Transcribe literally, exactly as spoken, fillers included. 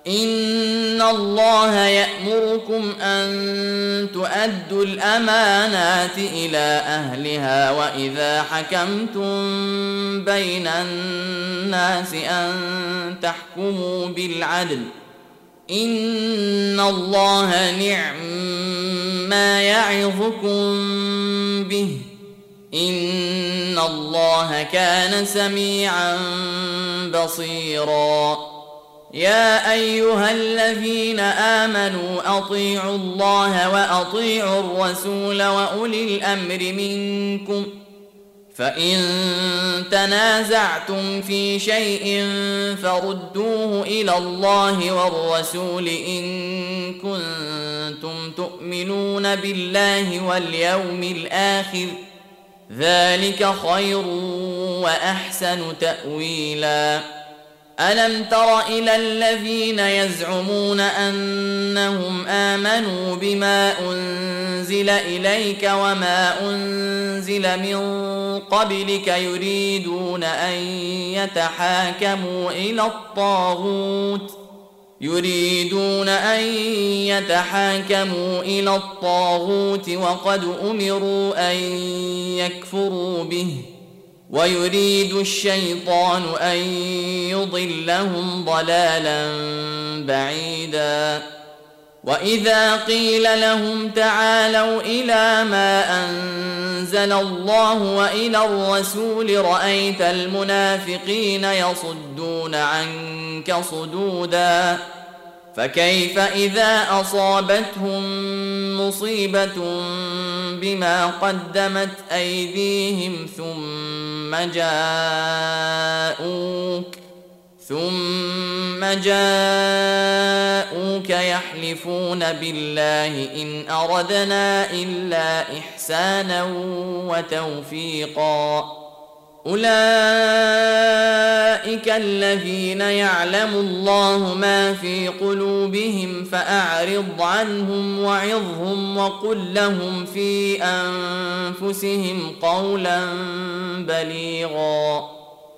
إن الله يأمركم أن تؤدوا الأمانات إلى أهلها وإذا حكمتم بين الناس أن تحكموا بالعدل إن الله نعم ما يعظكم به إن الله كان سميعا بصيرا. يا أيها الذين آمنوا أطيعوا الله وأطيعوا الرسول وأولي الأمر منكم فإن تنازعتم في شيء فردوه إلى الله والرسول إن كنتم تؤمنون بالله واليوم الآخر ذلك خير وأحسن تأويلا. ألم تر إلى الذين يزعمون أنهم آمنوا بما أنزل إليك وما أنزل من قبلك يريدون أن يتحاكموا إلى الطاغوت يريدون أن يتحاكموا إلى الطاغوت وقد أمروا أن يكفروا به ويريد الشيطان أن يضلهم ضلالا بعيدا. وإذا قيل لهم تعالوا إلى ما أنزل الله وإلى الرسول رأيت المنافقين يصدون عنك صدودا. فكيف إذا أصابتهم مصيبة بما قدمت أيديهم ثم جاءوك ثم جاءوك يحلفون بالله إن أردنا إلا إحسانا وتوفيقا. أولئك الذين يعلم الله ما في قلوبهم فأعرض عنهم وعظهم وقل لهم في أنفسهم قولا بليغا.